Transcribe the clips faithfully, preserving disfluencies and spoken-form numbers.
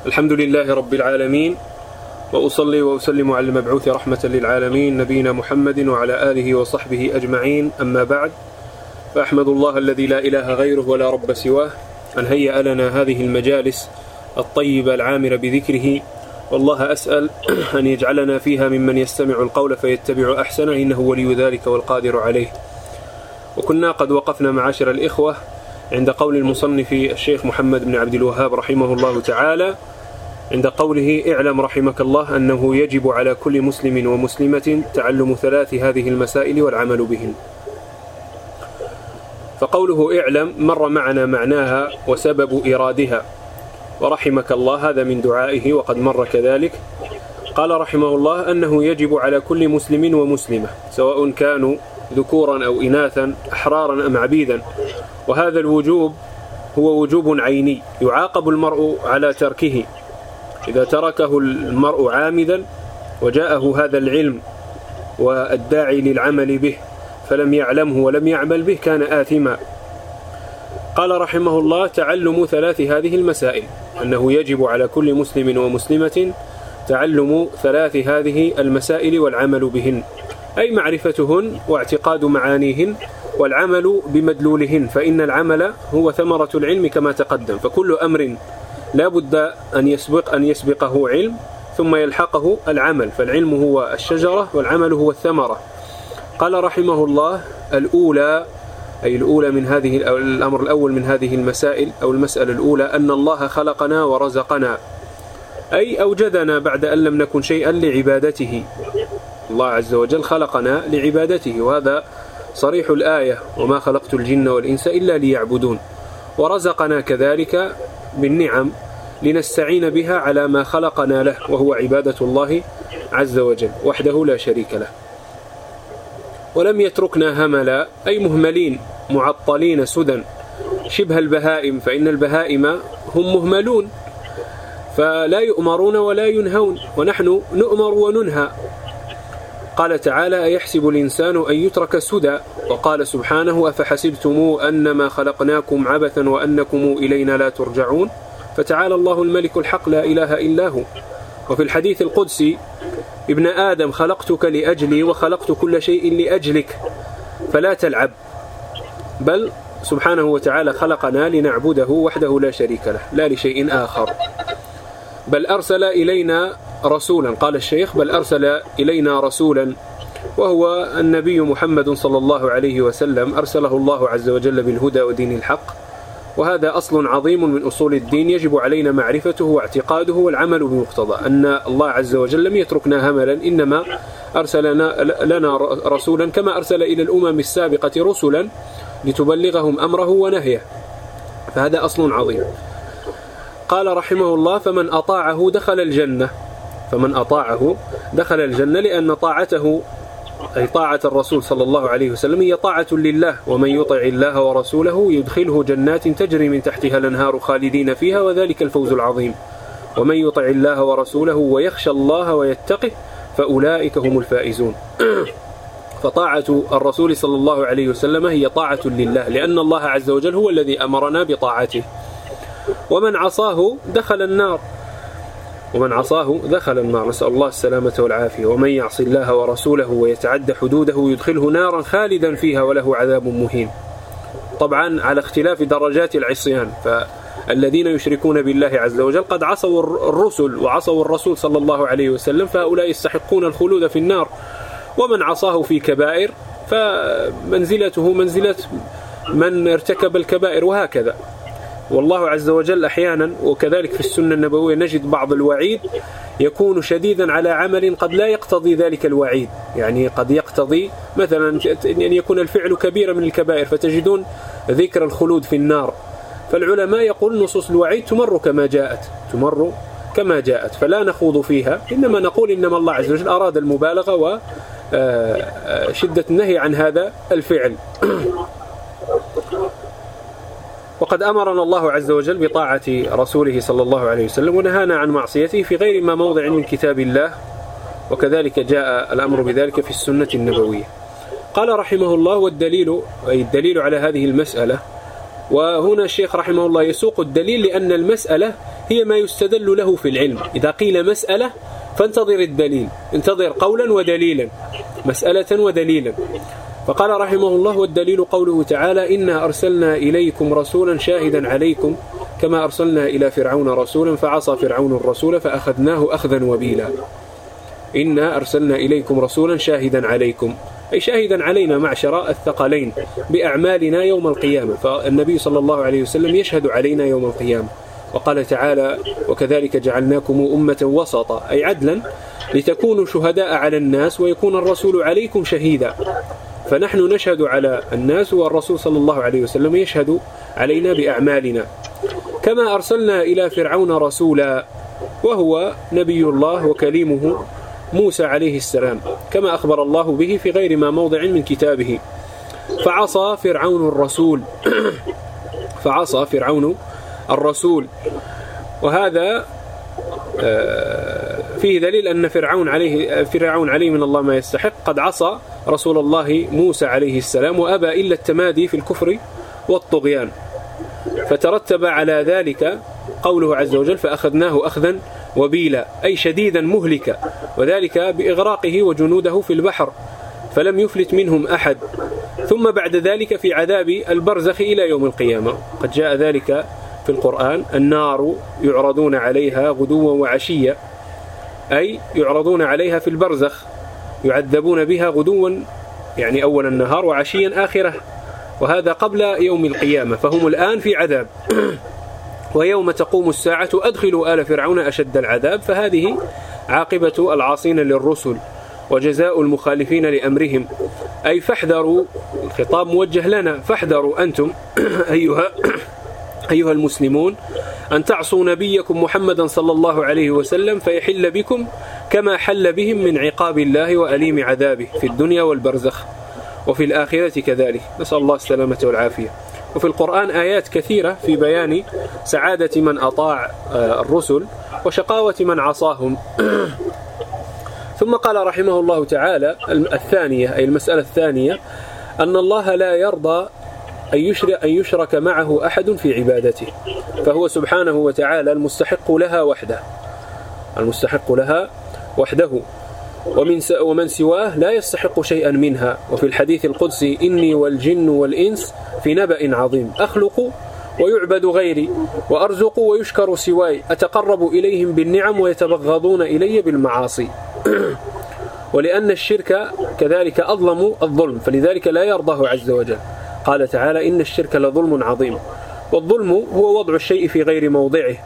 الحمد لله رب العالمين، وأصلي وأسلم على المبعوث رحمة للعالمين نبينا محمد وعلى آله وصحبه أجمعين. أما بعد، فأحمد الله الذي لا إله غيره ولا رب سواه أن هيأ لنا هذه المجالس الطيبة العامرة بذكره، والله أسأل أن يجعلنا فيها ممن يستمع القول فيتبع أحسنه، إنه ولي ذلك والقادر عليه. وكنا قد وقفنا معاشر الإخوة عند قول المصنف الشيخ محمد بن عبد الوهاب رحمه الله تعالى، عند قوله: اعلم رحمك الله أنه يجب على كل مسلم ومسلمة تعلم ثلاث هذه المسائل والعمل بهن. فقوله اعلم مر معنا معناها وسبب إيرادها، ورحمك الله هذا من دعائه وقد مر كذلك. قال رحمه الله أنه يجب على كل مسلم ومسلمة سواء كانوا ذكورا أو إناثا، أحرارا أم عبيدا، وهذا الوجوب هو وجوب عيني يعاقب المرء على تركه. إذا تركه المرء عامدا وجاءه هذا العلم والداعي للعمل به فلم يعلمه ولم يعمل به كان آثما. قال رحمه الله: تعلم ثلاث هذه المسائل، أنه يجب على كل مسلم ومسلمة تعلم ثلاث هذه المسائل والعمل بهن، أي معرفتهن واعتقاد معانيهن والعمل بمدلولهن، فإن العمل هو ثمرة العلم كما تقدم، فكل أمر لا بد أن يسبق أن يسبقه علم ثم يلحقه العمل، فالعلم هو الشجرة والعمل هو الثمرة. قال رحمه الله: الأولى، أي الأولى من هذه الأمر الأول من هذه المسائل أو المسألة الأولى، أن الله خلقنا ورزقنا، أي أوجدنا بعد أن لم نكن شيئا لعبادته. الله عز وجل خلقنا لعبادته، وهذا صريح الآية: وما خلقت الجن والإنس إلا ليعبدون. ورزقنا كذلك بالنعم لنستعين بها على ما خلقنا له، وهو عبادة الله عز وجل وحده لا شريك له. ولم يتركنا هملا، أي مهملين معطلين سدى شبه البهائم، فإن البهائم هم مهملون فلا يؤمرون ولا ينهون، ونحن نؤمر وننهى. قال تعالى: أيحسب الإنسان أن يترك سدى. وقال سبحانه: أفحسبتم أنما خلقناكم عبثا وأنكم إلينا لا ترجعون. فتعالى الله الملك الحق لا إله إلا هو. وفي الحديث القدسي: ابن آدم خلقتك لأجلي وخلقت كل شيء لأجلك فلا تلعب. بل سبحانه وتعالى خلقنا لنعبده وحده لا شريك له، لا لشيء آخر. بل أرسل إلينا رسولا، قال الشيخ: بل أرسل إلينا رسولا، وهو النبي محمد صلى الله عليه وسلم، أرسله الله عز وجل بالهدى ودين الحق. وهذا أصل عظيم من أصول الدين يجب علينا معرفته واعتقاده والعمل بمقتضى، أن الله عز وجل لم يتركنا هملا، إنما أرسلنا لنا رسولا كما أرسل إلى الأمم السابقة رسلا لتبلغهم أمره ونهيه، فهذا أصل عظيم. قال رحمه الله: فمن أطاعه دخل الجنة. فمن أطاعه دخل الجنة، لأن طاعته أي طاعة الرسول صلى الله عليه وسلم هي طاعة لله، ومن يطع الله ورسوله يدخله جنات تجري من تحتها الأنهار خالدين فيها وذلك الفوز العظيم. ومن يطع الله ورسوله ويخشى الله ويتقه فأولئك هم الفائزون. فطاعة الرسول صلى الله عليه وسلم هي طاعة لله، لأن الله عز وجل هو الذي أمرنا بطاعته. ومن عصاه دخل النار، ومن عصاه دخل النار، نسأل الله السلامة والعافية. ومن يعص الله ورسوله ويتعد حدوده يدخله نارا خالدا فيها وله عذاب مهين. طبعا على اختلاف درجات العصيان، فالذين يشركون بالله عز وجل قد عصوا الرسل وعصوا الرسول صلى الله عليه وسلم، فهؤلاء يستحقون الخلود في النار. ومن عصاه في كبائر فمنزلته منزلة من ارتكب الكبائر، وهكذا. والله عز وجل أحيانا، وكذلك في السنة النبوية، نجد بعض الوعيد يكون شديدا على عمل قد لا يقتضي ذلك الوعيد، يعني قد يقتضي مثلا أن يكون الفعل كبيرا من الكبائر فتجدون ذكر الخلود في النار. فالعلماء يقول نصوص الوعيد تمر كما جاءت، تمر كما جاءت، فلا نخوض فيها، إنما نقول إنما الله عز وجل أراد المبالغة وشدة النهي عن هذا الفعل. وقد أمرنا الله عز وجل بطاعة رسوله صلى الله عليه وسلم، ونهانا عن معصيته في غير ما موضع من كتاب الله، وكذلك جاء الأمر بذلك في السنة النبوية. قال رحمه الله: والدليل، أي الدليل على هذه المسألة، وهنا الشيخ رحمه الله يسوق الدليل لأن المسألة هي ما يستدل له في العلم. إذا قيل مسألة فانتظر الدليل، انتظر قولا ودليلا، مسألة ودليلا. فقال رحمه الله: والدليل قوله تعالى: إنا أرسلنا إليكم رسولا شاهدا عليكم كما أرسلنا إلى فرعون رسولا فعصى فرعون الرسول فأخذناه أخذا وبيلا. إنا أرسلنا إليكم رسولا شاهدا عليكم، أي شاهدا علينا معشر الثقلين بأعمالنا يوم القيامة، فالنبي صلى الله عليه وسلم يشهد علينا يوم القيامة. وقال تعالى: وكذلك جعلناكم أمة وسطا، أي عدلا لتكونوا شهداء على الناس ويكون الرسول عليكم شهيدا. فنحن نشهد على الناس والرسول صلى الله عليه وسلم يشهد علينا بأعمالنا. كما أرسلنا إلى فرعون رسولا، وهو نبي الله وكليمه موسى عليه السلام، كما أخبر الله به في غير ما موضع من كتابه. فعصى فرعون الرسول فعصى فرعون الرسول وهذا فيه دليل أن فرعون عليه فرعون عليه من الله ما يستحق، قد عصى رسول الله موسى عليه السلام وأبى إلا التمادي في الكفر والطغيان، فترتب على ذلك قوله عز وجل: فأخذناه أخذا وبيلا، أي شديدا مهلكا، وذلك بإغراقه وجنوده في البحر فلم يفلت منهم أحد. ثم بعد ذلك في عذاب البرزخ إلى يوم القيامة، قد جاء ذلك في القرآن: النار يعرضون عليها غدوا وعشيا، أي يعرضون عليها في البرزخ، يعذبون بها غدوا يعني أول النهار وعشيا آخره، وهذا قبل يوم القيامة، فهم الآن في عذاب. ويوم تقوم الساعة أدخلوا آل فرعون أشد العذاب، فهذه عاقبة العاصين للرسل وجزاء المخالفين لأمرهم، أي فاحذروا، الخطاب موجه لنا، فاحذروا أنتم أيها أيها المسلمون أن تعصوا نبيكم محمدا صلى الله عليه وسلم فيحل بكم كما حل بهم من عقاب الله وأليم عذابه في الدنيا والبرزخ وفي الآخرة كذلك، نسأل الله السلامة والعافية. وفي القرآن آيات كثيرة في بيان سعادة من أطاع الرسل وشقاوة من عصاهم. ثم قال رحمه الله تعالى: الثانية، أي المسألة الثانية، أن الله لا يرضى أن يشرك, أن يشرك معه أحد في عبادته، فهو سبحانه وتعالى المستحق لها وحده المستحق لها وحده ومن ومن سواه لا يستحق شيئا منها. وفي الحديث القدسي: إني والجن والإنس في نبأ عظيم، أخلق ويعبد غيري، وأرزق ويشكر سواي، أتقرب إليهم بالنعم ويتبغضون إلي بالمعاصي. ولأن الشرك كذلك أظلم الظلم، فلذلك لا يرضاه عز وجل. قال تعالى: إن الشرك لظلم عظيم. والظلم هو وضع الشيء في غير موضعه.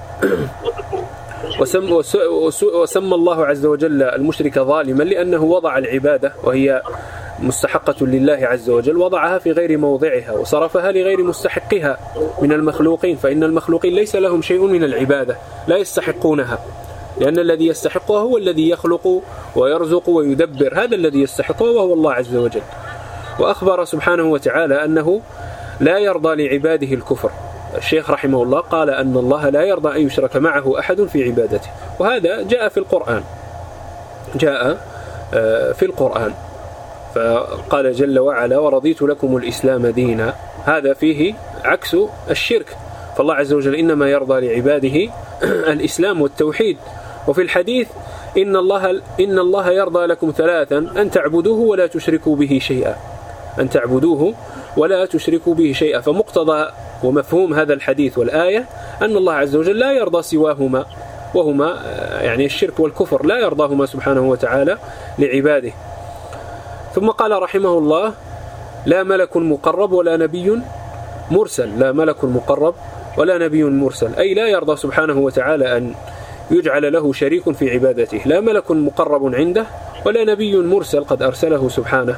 وسم وسمى الله عز وجل المشرك ظالما لأنه وضع العبادة وهي مستحقة لله عز وجل، وضعها في غير موضعها وصرفها لغير مستحقها من المخلوقين، فإن المخلوقين ليس لهم شيء من العبادة، لا يستحقونها، لأن الذي يستحقها هو الذي يخلق ويرزق ويدبر، هذا الذي يستحقها وهو الله عز وجل. وأخبر سبحانه وتعالى أنه لا يرضى لعباده الكفر. الشيخ رحمه الله قال أن الله لا يرضى أن يشرك معه أحد في عبادته، وهذا جاء في القرآن جاء في القرآن فقال جل وعلا: ورضيت لكم الإسلام دينا، هذا فيه عكس الشرك، فالله عز وجل إنما يرضى لعباده الإسلام والتوحيد. وفي الحديث: إن الله, إن الله يرضى لكم ثلاثا: أن تعبدوه ولا تشركوا به شيئا أن تعبدوه ولا تشركوا به شيئا. فمقتضى ومفهوم هذا الحديث والآية أن الله عز وجل لا يرضى سواهما، وهما يعني الشرك والكفر، لا يرضاهما سبحانه وتعالى لعباده. ثم قال رحمه الله: لا ملك مقرب ولا نبي مرسل لا ملك مقرب ولا نبي مرسل، أي لا يرضى سبحانه وتعالى أن يجعل له شريك في عبادته، لا ملك مقرب عنده ولا نبي مرسل قد أرسله سبحانه،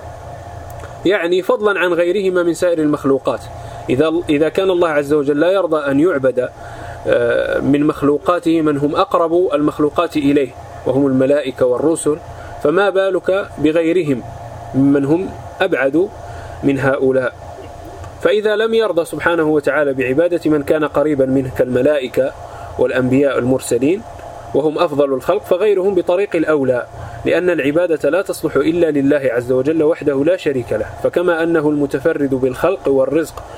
يعني فضلا عن غيرهما من سائر المخلوقات. إذا إذا كان الله عز وجل لا يرضى أن يعبد من مخلوقاته من هم أقرب المخلوقات إليه وهم الملائكة والرسل، فما بالك بغيرهم من هم أبعد من هؤلاء. فإذا لم يرضى سبحانه وتعالى بعبادة من كان قريبا منه كالملائكة والأنبياء المرسلين وهم أفضل الخلق، فغيرهم بطريق الأولى، لأن العبادة لا تصلح إلا لله عز وجل وحده لا شريك له. فكما أنه المتفرد بالخلق والرزق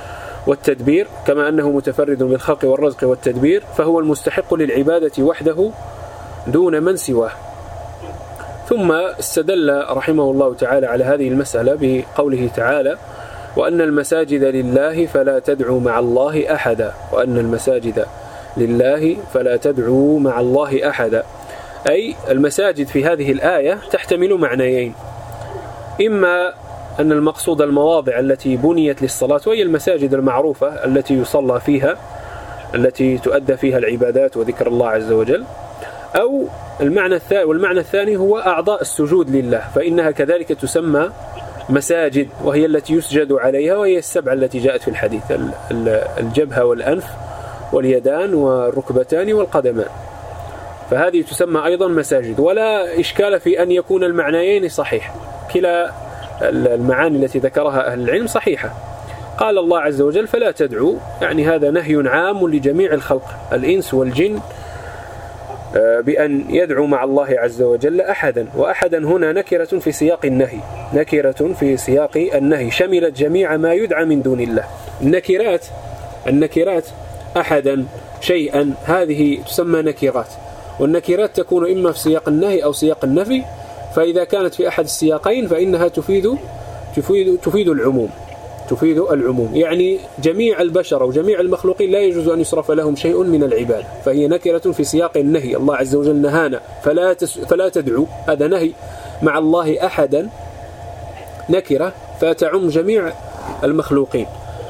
والتدبير، كما أنه متفرد بالخلق والرزق والتدبير، فهو المستحق للعبادة وحده دون من سواه. ثم استدل رحمه الله تعالى على هذه المسألة بقوله تعالى: وأن المساجد لله فلا تدعوا مع الله أحدا. وأن المساجد لله فلا تدعوا مع الله أحدا، أي المساجد في هذه الآية تحتمل معنيين: إما أن المقصود المواضع التي بنيت للصلاة، وهي المساجد المعروفة التي يصلى فيها، التي تؤدى فيها العبادات وذكر الله عز وجل، أو المعنى الثاني، والمعنى الثاني هو أعضاء السجود لله، فإنها كذلك تسمى مساجد، وهي التي يسجد عليها، وهي السبعة التي جاءت في الحديث: الجبهة والأنف واليدان والركبتان والقدمان، فهذه تسمى أيضا مساجد. ولا إشكال في أن يكون المعنيين صحيح، كلا المعاني التي ذكرها أهل العلم صحيحة. قال الله عز وجل: فلا تدعوا، يعني هذا نهي عام لجميع الخلق الإنس والجن بأن يدعوا مع الله عز وجل أحدا. وأحدا هنا نكرة في سياق النهي، نكرة في سياق النهي شملت جميع ما يدعى من دون الله. النكرات النكرات أحدا، شيئا، هذه تسمى نكرات، والنكرات تكون إما في سياق النهي أو سياق النفي، فإذا كانت في أحد السياقين فإنها تفيد تفيد تفيد العموم تفيد العموم يعني جميع البشر وجميع المخلوقين لا يجوز أن يصرف لهم شيء من العبادة، فهي نكرة في سياق النهي. الله عز وجل نهانا فلا تس فلا تدعوا، هذا نهي مع الله أحدا، نكرة فتعم جميع المخلوقين،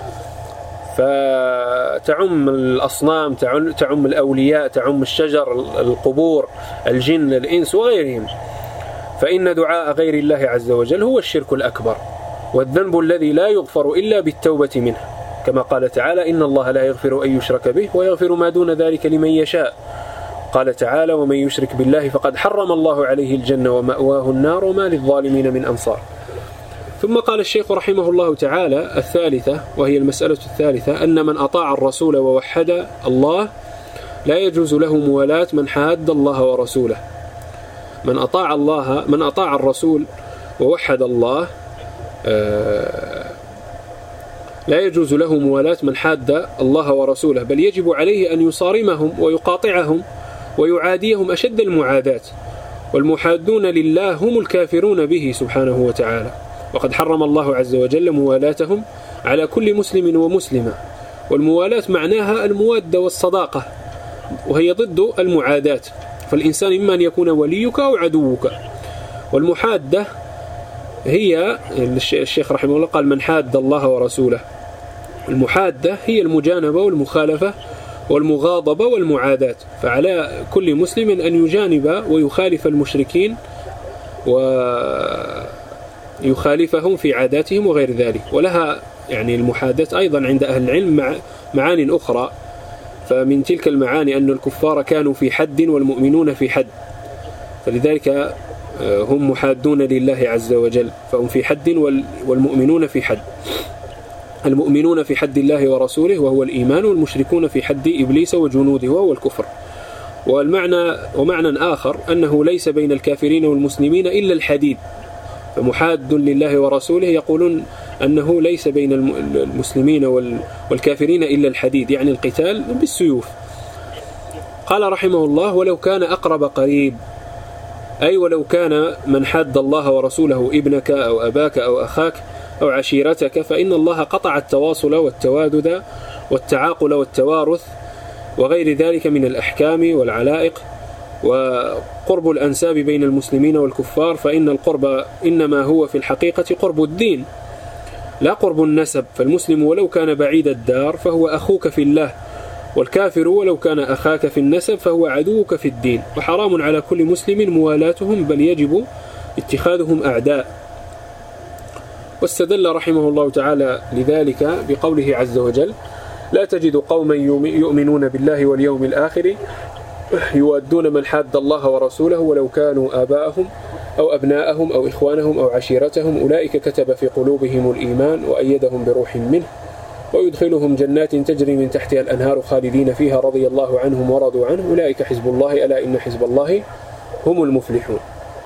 فتعم الأصنام، تعم الأولياء، تعم الشجر، القبور، الجن، الإنس وغيرهم. فإن دعاء غير الله عز وجل هو الشرك الأكبر، والذنب الذي لا يغفر إلا بالتوبة منه، كما قال تعالى: إن الله لا يغفر أن يشرك به ويغفر ما دون ذلك لمن يشاء. قال تعالى: ومن يشرك بالله فقد حرم الله عليه الجنة ومأواه النار وما للظالمين من أنصار. ثم قال الشيخ رحمه الله تعالى الثالثة، وهي المسألة الثالثة: أن من أطاع الرسول ووحد الله لا يجوز له موالاة من حاد الله ورسوله. من أطاع الله من أطاع الرسول ووحد الله لا يجوز له موالاة من حاد الله ورسوله، بل يجب عليه أن يصارمهم ويقاطعهم ويعاديهم أشد المعاداة. والمحادون لله هم الكافرون به سبحانه وتعالى، وقد حرم الله عز وجل موالاتهم على كل مسلم ومسلمة. والموالاة معناها المودة والصداقة، وهي ضد المعاداة، فالإنسان إما أن يكون وليك أو عدوك. والمحادة هي، الشيخ رحمه الله قال: من حاد الله ورسوله. المحادة هي المجانبة والمخالفة والمغاضبة والمعاداة، فعلى كل مسلم أن يجانب ويخالف المشركين ويخالفهم في عاداتهم وغير ذلك. ولها يعني المحادة أيضا عند أهل العلم مع معاني أخرى، فمن تلك المعاني أن الكفار كانوا في حد والمؤمنون في حد، فلذلك هم محادون لله عز وجل، فهم في حد والمؤمنون في حد. المؤمنون في حد الله ورسوله وهو الإيمان، والمشركون في حد إبليس وجنوده وهو الكفر. والمعنى ومعنى آخر أنه ليس بين الكافرين والمسلمين إلا الحديد، فمحاد لله ورسوله يقولون أنه ليس بين المسلمين والكافرين إلا الحديد، يعني القتال بالسيوف. قال رحمه الله: ولو كان أقرب قريب، أي ولو كان من حاد الله ورسوله ابنك أو أباك أو أخاك أو عشيرتك، فإن الله قطع التواصل والتوادد والتعاقل والتوارث وغير ذلك من الأحكام والعلائق. وقرب الأنساب بين المسلمين والكفار، فإن القرب إنما هو في الحقيقة قرب الدين لا قرب النسب، فالمسلم ولو كان بعيد الدار فهو أخوك في الله، والكافر ولو كان أخاك في النسب فهو عدوك في الدين، وحرام على كل مسلم موالاتهم، بل يجب اتخاذهم أعداء. واستدل رحمه الله تعالى لذلك بقوله عز وجل: لا تجد قوما يؤمنون بالله واليوم الآخر يودون من حاد الله ورسوله ولو كانوا آباءهم أو أبناءهم أو إخوانهم أو عشيرتهم، أولئك كتب في قلوبهم الإيمان وأيدهم بروح منه ويدخلهم جنات تجري من تحتها الأنهار خالدين فيها رضي الله عنهم ورضوا عنه، أولئك حزب الله ألا إن حزب الله هم المفلحون.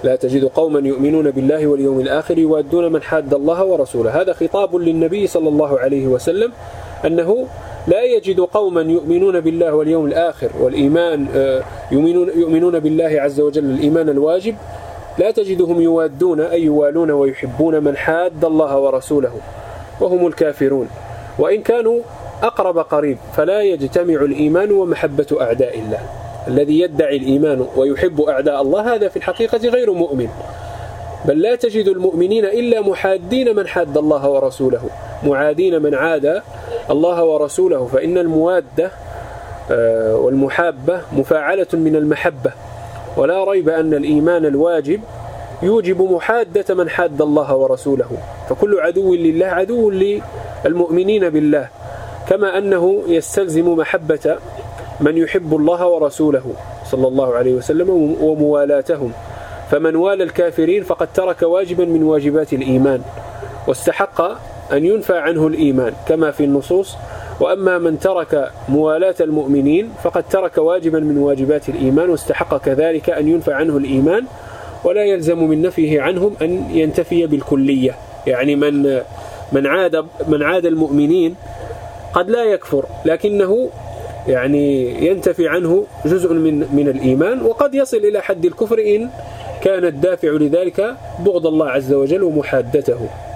لا تجد قوما يؤمنون بالله واليوم الآخر يوادون من حاد الله ورسوله. هذا خطاب للنبي صلى الله عليه وسلم أنه لا يجد قوما يؤمنون بالله واليوم الآخر والإيمان يؤمنون, يؤمنون بالله عز وجل الإيمان الواجب، لا تجدهم يوادون أي يوالون ويحبون من حاد الله ورسوله وهم الكافرون، وإن كانوا أقرب قريب، فلا يجتمع الإيمان ومحبة أعداء الله. الذي يدعي الإيمان ويحب أعداء الله هذا في الحقيقة غير مؤمن، بل لا تجد المؤمنين إلا محادين من حاد الله ورسوله، معادين من عاد الله ورسوله، فإن الموادة والمحابة مفاعلة من المحبة، ولا ريب أن الإيمان الواجب يوجب محادة من حاد الله ورسوله، فكل عدو لله عدو للمؤمنين بالله، كما أنه يستلزم محبة من يحب الله ورسوله صلى الله عليه وسلم وموالاتهم، فمن والى الكافرين فقد ترك واجبا من واجبات الإيمان واستحق أن ينفى عنه الإيمان كما في النصوص، وأما من ترك موالاة المؤمنين فقد ترك واجبا من واجبات الإيمان واستحق كذلك أن ينفى عنه الإيمان، ولا يلزم من نفيه عنهم أن ينتفي بالكلية. يعني من من عاد من عاد المؤمنين قد لا يكفر، لكنه يعني ينتفي عنه جزء من من الإيمان، وقد يصل إلى حد الكفر إن كان الدافع لذلك بغض الله عز وجل ومحادته.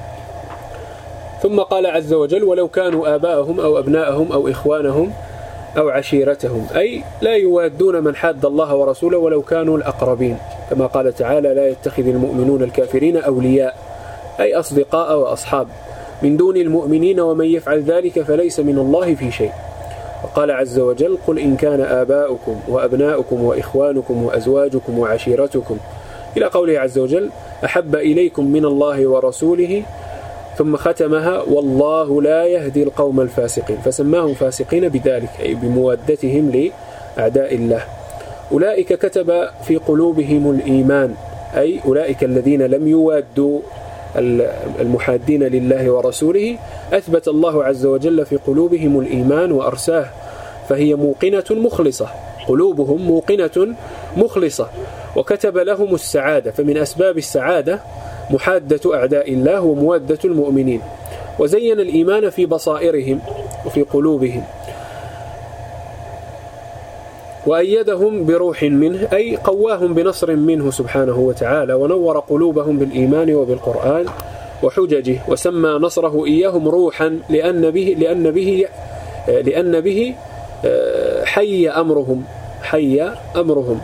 ثم قال عز وجل: ولو كانوا آباءهم أو أبناءهم أو إخوانهم أو عشيرتهم، أي لا يوادون من حاد الله ورسوله ولو كانوا الأقربين، كما قال تعالى: لا يتخذ المؤمنون الكافرين أولياء، أي أصدقاء وأصحاب من دون المؤمنين، ومن يفعل ذلك فليس من الله في شيء. وقال عز وجل: قل إن كان آباؤكم وأبناؤكم وإخوانكم وأزواجكم وعشيرتكم، إلى قوله عز وجل: أحب إليكم من الله ورسوله، ثم ختمها: والله لا يهدي القوم الفاسقين، فسماهم فاسقين بذلك، أي بموادتهم لأعداء الله. أولئك كتب في قلوبهم الإيمان، أي أولئك الذين لم يوادوا المحادين لله ورسوله أثبت الله عز وجل في قلوبهم الإيمان وأرساه، فهي موقنة مخلصة، قلوبهم موقنة مخلصة، وكتب لهم السعادة، فمن أسباب السعادة محادة أعداء الله وموادة المؤمنين، وزين الإيمان في بصائرهم وفي قلوبهم، وأيدهم بروح منه، أي قواهم بنصر منه سبحانه وتعالى، ونور قلوبهم بالإيمان وبالقرآن وحججه، وسمى نصره إياهم روحا لأن به لأن به لأن به حي أمرهم حي أمرهم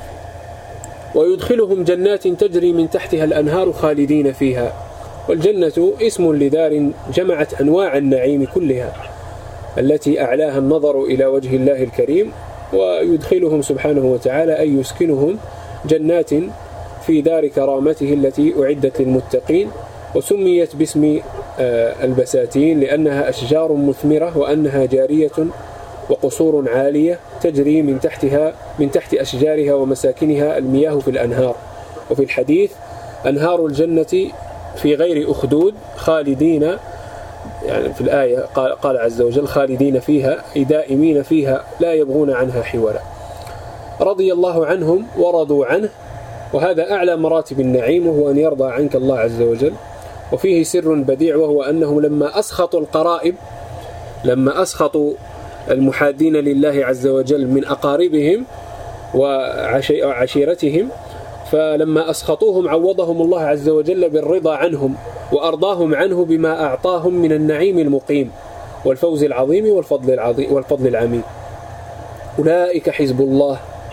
ويدخلهم جنات تجري من تحتها الأنهار خالدين فيها. والجنة اسم لدار جمعت أنواع النعيم كلها التي أعلاها النظر إلى وجه الله الكريم، ويدخلهم سبحانه وتعالى أي يسكنهم جنات في دار كرامته التي أعدت للمتقين، وسميت باسم البساتين لأنها أشجار مثمرة، وأنها جارية وقصور عالية تجري من تحتها من تحت أشجارها ومساكنها المياه في الأنهار. وفي الحديث: أنهار الجنة في غير أخدود خالدين، يعني في الآية قال, قال عز وجل: خالدين فيها، أي دائمين فيها لا يبغون عنها حولا. رضي الله عنهم ورضوا عنه، وهذا أعلى مراتب النعيم، وهو أن يرضى عنك الله عز وجل. وفيه سر بديع، وهو أنهم لما أسخطوا القرائب لما أسخطوا المحادين لله عز وجل من أقاربهم وعشيرتهم، فلما أسخطوهم عوضهم الله عز وجل بالرضا عنهم، وأرضاهم عنه بما أعطاهم من النعيم المقيم والفوز العظيم والفضل العظيم والفضل العميم. أولئك حزب الله.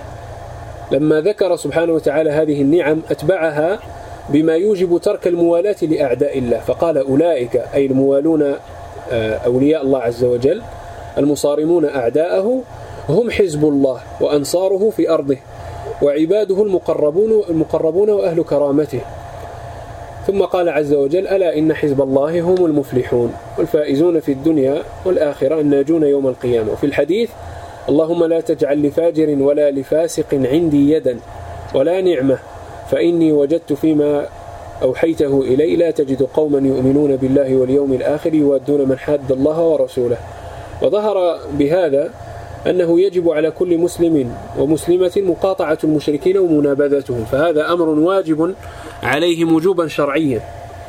لما ذكر سبحانه وتعالى هذه النعم أتبعها بما يوجب ترك الموالاة لأعداء الله، فقال: أولئك، أي الموالون أولياء الله عز وجل المصارمون أعداءه، هم حزب الله وأنصاره في أرضه، وعباده المقربون المقربون وأهل كرامته. ثم قال عز وجل: ألا إن حزب الله هم المفلحون والفائزون في الدنيا والآخرة الناجون يوم القيامة. وفي الحديث: اللهم لا تجعل لفاجر ولا لفاسق عندي يدا ولا نعمة، فإني وجدت فيما أوحيته إلي لا تجد قوما يؤمنون بالله واليوم الآخر يوادون من حاد الله ورسوله. وظهر بهذا أنه يجب على كل مسلم ومسلمة مقاطعة المشركين ومنابذتهم، فهذا أمر واجب عليهم وجوبا شرعيا.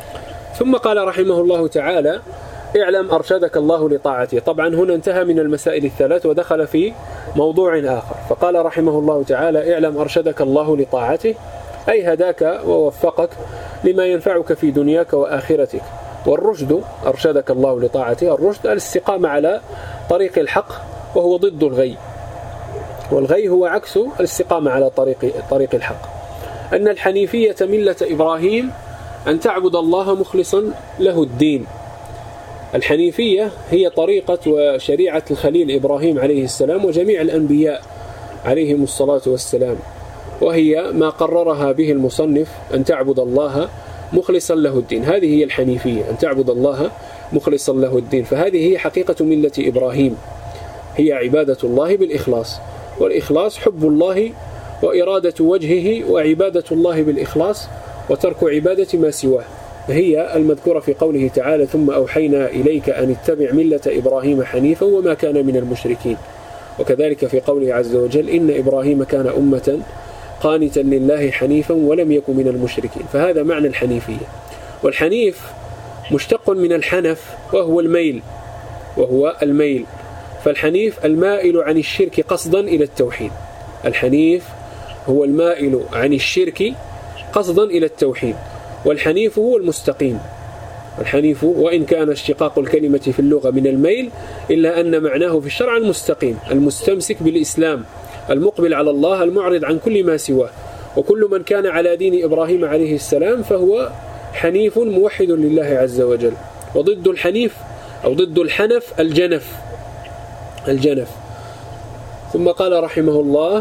ثم قال رحمه الله تعالى: اعلم أرشدك الله لطاعته. طبعا هنا انتهى من المسائل الثلاث ودخل في موضوع آخر، فقال رحمه الله تعالى: اعلم أرشدك الله لطاعته، أي هداك ووفقك لما ينفعك في دنياك وآخرتك. والرشد أرشدك الله لطاعته، الرشد الاستقامة على طريق الحق، وهو ضد الغي، والغي هو عكس الاستقامة على طريق طريق الحق. أن الحنيفية ملة إبراهيم أن تعبد الله مخلصا له الدين. الحنيفية هي طريقة وشريعة الخليل إبراهيم عليه السلام وجميع الأنبياء عليهم الصلاة والسلام، وهي ما قررها به المصنف: أن تعبد الله مخلصا له الدين. هذه هي الحنيفية، أن تعبد الله مخلصا له الدين. فهذه هي حقيقة ملة إبراهيم، هي عبادة الله بالإخلاص، والإخلاص حب الله وإرادة وجهه، وعبادة الله بالإخلاص وترك عبادة ما سواه، هي المذكورة في قوله تعالى: ثم أوحينا إليك أن اتبع ملة إبراهيم حنيفا وما كان من المشركين. وكذلك في قوله عز وجل: إن إبراهيم كان أمة قانتا لله حنيفا ولم يكن من المشركين. فهذا معنى الحنيفية. والحنيف مشتق من الحنف وهو الميل، وهو الميل فالحنيف المائل عن الشرك قصدا إلى التوحيد. الحنيف هو المائل عن الشرك قصدا إلى التوحيد، والحنيف هو المستقيم. الحنيف وإن كان اشتقاق الكلمة في اللغة من الميل، إلا أن معناه في الشرع المستقيم، المستمسك بالإسلام، المقبل على الله، المعرض عن كل ما سواه. وكل من كان على دين إبراهيم عليه السلام فهو حنيف موحد لله عز وجل. وضد الحنيف أو ضد الحنف الجنف الجنف ثم قال رحمه الله: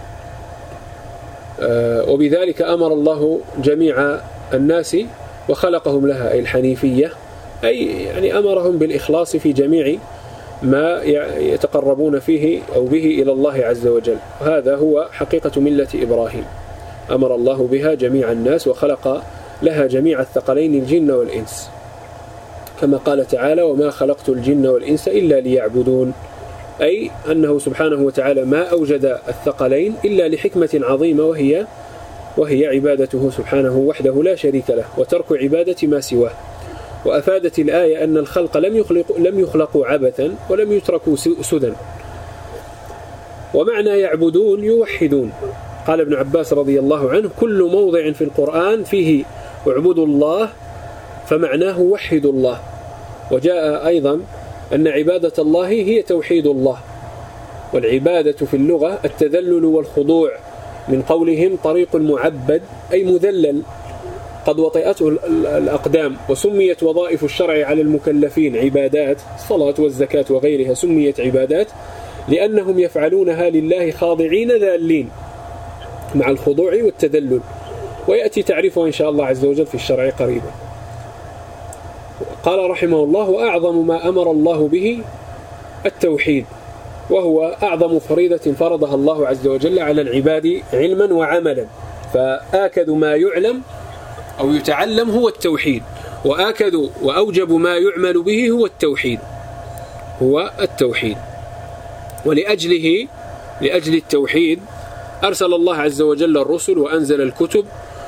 آه وبذلك أمر الله جميع الناس وخلقهم لها، أي الحنيفية، أي يعني أمرهم بالإخلاص في جميع ما يتقربون فيه أو به إلى الله عز وجل. هذا هو حقيقة ملة إبراهيم، أمر الله بها جميع الناس وخلق لها جميع الثقلين الجن والإنس، كما قال تعالى: وما خلقت الجن والإنس إلا ليعبدون، أي أنه سبحانه وتعالى ما أوجد الثقلين إلا لحكمة عظيمة، وهي وهي عبادته سبحانه وحده لا شريك له، وترك عبادة ما سواه. وأفادت الآية أن الخلق لم يخلق لم يخلقوا عبثا ولم يتركوا سدى. ومعنى يعبدون يوحدون. قال ابن عباس رضي الله عنه: كل موضع في القرآن فيه اعبدوا الله فمعناه وحدوا الله. وجاء أيضا أن عبادة الله هي توحيد الله. والعبادة في اللغة التذلل والخضوع، من قولهم طريق معبد أي مذلل قد وطئته الأقدام. وسميت وظائف الشرع على المكلفين عبادات، الصلاة والزكاة وغيرها سميت عبادات لأنهم يفعلونها لله خاضعين ذالين مع الخضوع والتذلل، ويأتي تعريفه إن شاء الله عز وجل في الشرع قريبا. قال رحمه الله: وأعظم ما أمر الله به التوحيد، وهو أعظم فريضة فرضها الله عز وجل على العباد علما وعملا. فآكد ما يعلم أو يتعلم هو التوحيد، وآكد وأوجب ما يعمل به هو التوحيد هو التوحيد ولأجله لأجل التوحيد أرسل الله عز وجل الرسل وأنزل الكتب،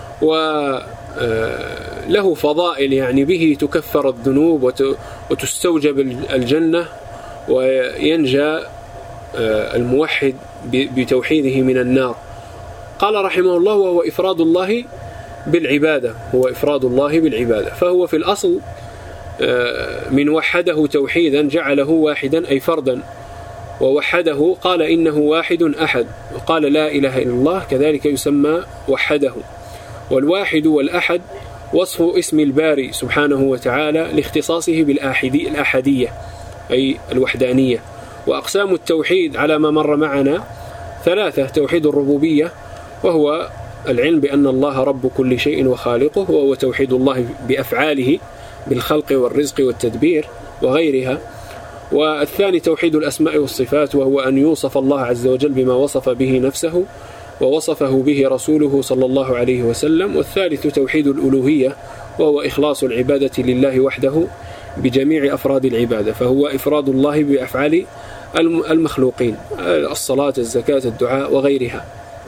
وله فضائل يعني به تكفر الذنوب وتستوجب الجنة وينجى الموحد بتوحيده من النار. قال رحمه الله: وهو إفراد الله بالعبادة هو إفراد الله بالعبادة فهو في الأصل من وحده توحيدا جعله واحدا أي فردا، ووحده قال إنه واحد أحد، وقال لا إله إلا الله كذلك يسمى وحده. والواحد والأحد وصف اسم الباري سبحانه وتعالى لاختصاصه بالأحدية أي الوحدانية. وأقسام التوحيد على ما مر معنا ثلاثة: توحيد الربوبية وهو العلم بأن الله رب كل شيء وخالقه، وهو توحيد الله بأفعاله بالخلق والرزق والتدبير وغيرها. والثاني توحيد الأسماء والصفات، وهو أن يوصف الله عز وجل بما وصف به نفسه ووصفه به رسوله صلى الله عليه وسلم. والثالث توحيد الألوهية، وهو إخلاص العبادة لله وحده بجميع أفراد العبادة، فهو إفراد الله بأفعال المخلوقين، الصلاة، الزكاة، الدعاء وغيرها.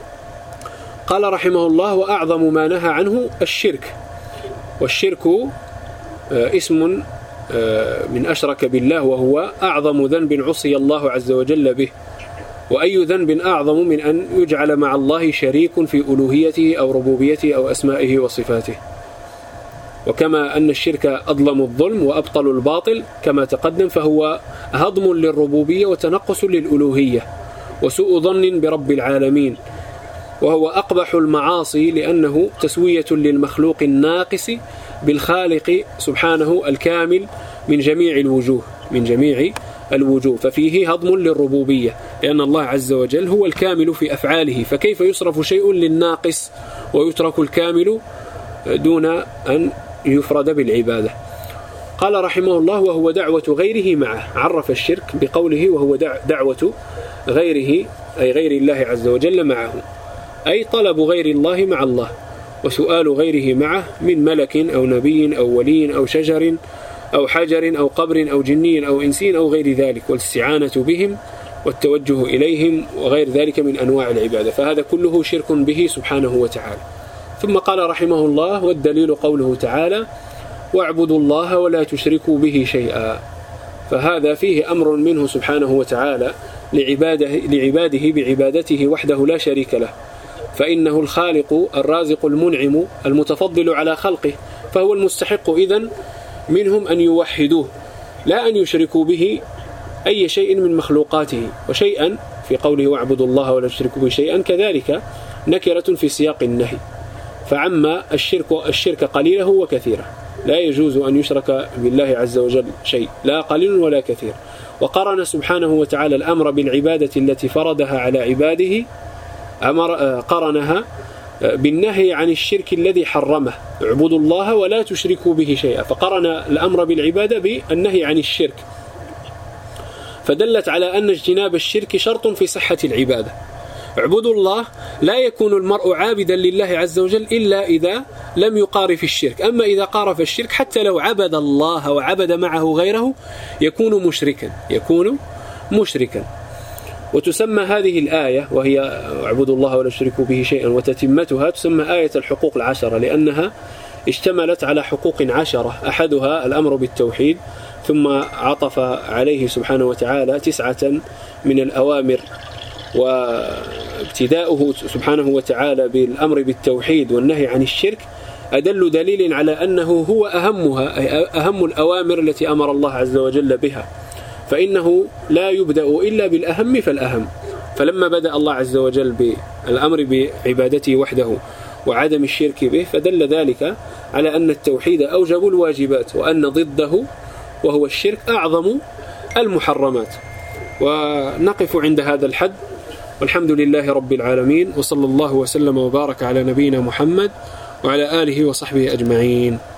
قال رحمه الله: وأعظم ما نهى عنه الشرك. والشرك اسم من أشرك بالله، وهو أعظم ذنب عصي الله عز وجل به. وأي ذنب أعظم من أن يجعل مع الله شريك في ألوهيته أو ربوبيته أو أسمائه وصفاته. وكما أن الشرك أظلم الظلم وأبطل الباطل كما تقدم، فهو هضم للربوبية وتنقص للألوهية وسوء ظن برب العالمين، وهو أقبح المعاصي لأنه تسوية للمخلوق الناقص بالخالق سبحانه الكامل من جميع الوجوه من جميع الوجوه ففيه هضم للربوبية، لأن الله عز وجل هو الكامل في أفعاله، فكيف يصرف شيء للناقص ويترك الكامل دون أن يفرد بالعبادة؟ قال رحمه الله: وهو دعوة غيره معه. عرف الشرك بقوله وهو دعوة غيره، أي غير الله عز وجل معه، أي طلب غير الله مع الله، وسؤال غيره معه من ملك أو نبي أو ولي أو شجر أو حجر أو قبر أو جني أو إنسين أو غير ذلك، والاستعانة بهم والتوجه إليهم وغير ذلك من أنواع العبادة، فهذا كله شرك به سبحانه وتعالى. ثم قال رحمه الله: والدليل قوله تعالى: واعبدوا الله ولا تشركوا به شيئا. فهذا فيه أمر منه سبحانه وتعالى لعباده, لعباده بعبادته وحده لا شريك له، فإنه الخالق الرازق المنعم المتفضل على خلقه، فهو المستحق إذن منهم أن يوحدوه لا أن يشركوا به أي شيء من مخلوقاته. وشيئا في قوله واعبدوا الله ولا تشركوا به شيئا كذلك نكرة في سياق النهي، فعما الشرك الشرك قليله وكثيره، لا يجوز أن يشرك بالله عز وجل شيء، لا قليل ولا كثير. وقرن سبحانه وتعالى الأمر بالعبادة التي فرضها على عباده، أمر قرنها بالنهي عن الشرك الذي حرمه: اعبدوا الله ولا تشركوا به شيئا، فقرن الأمر بالعبادة بالنهي عن الشرك، فدلت على أن اجتناب الشرك شرط في صحة العبادة. اعبدوا الله لا يكون المرء عابدا لله عز وجل إلا إذا لم يقارف الشرك، أما إذا قارف الشرك حتى لو عبد الله وعبد معه غيره يكون مشركا يكون مشركا وتسمى هذه الآية، وهي اعبدوا الله ولا تشركوا به شيئا، وتتمتها تسمى آية الحقوق العشرة، لأنها اشتملت على حقوق عشرة، أحدها الأمر بالتوحيد، ثم عطف عليه سبحانه وتعالى تسعة من الأوامر، وابتداؤه سبحانه وتعالى بالأمر بالتوحيد والنهي عن الشرك أدل دليل على أنه هو أهمها، أي أهم الأوامر التي أمر الله عز وجل بها، فإنه لا يبدأ إلا بالأهم فالأهم. فلما بدأ الله عز وجل بالأمر بعبادته وحده وعدم الشرك به، فدل ذلك على أن التوحيد أوجب الواجبات، وأن ضده وهو الشرك أعظم المحرمات. ونقف عند هذا الحد، والحمد لله رب العالمين، وصلى الله وسلم وبارك على نبينا محمد وعلى آله وصحبه أجمعين.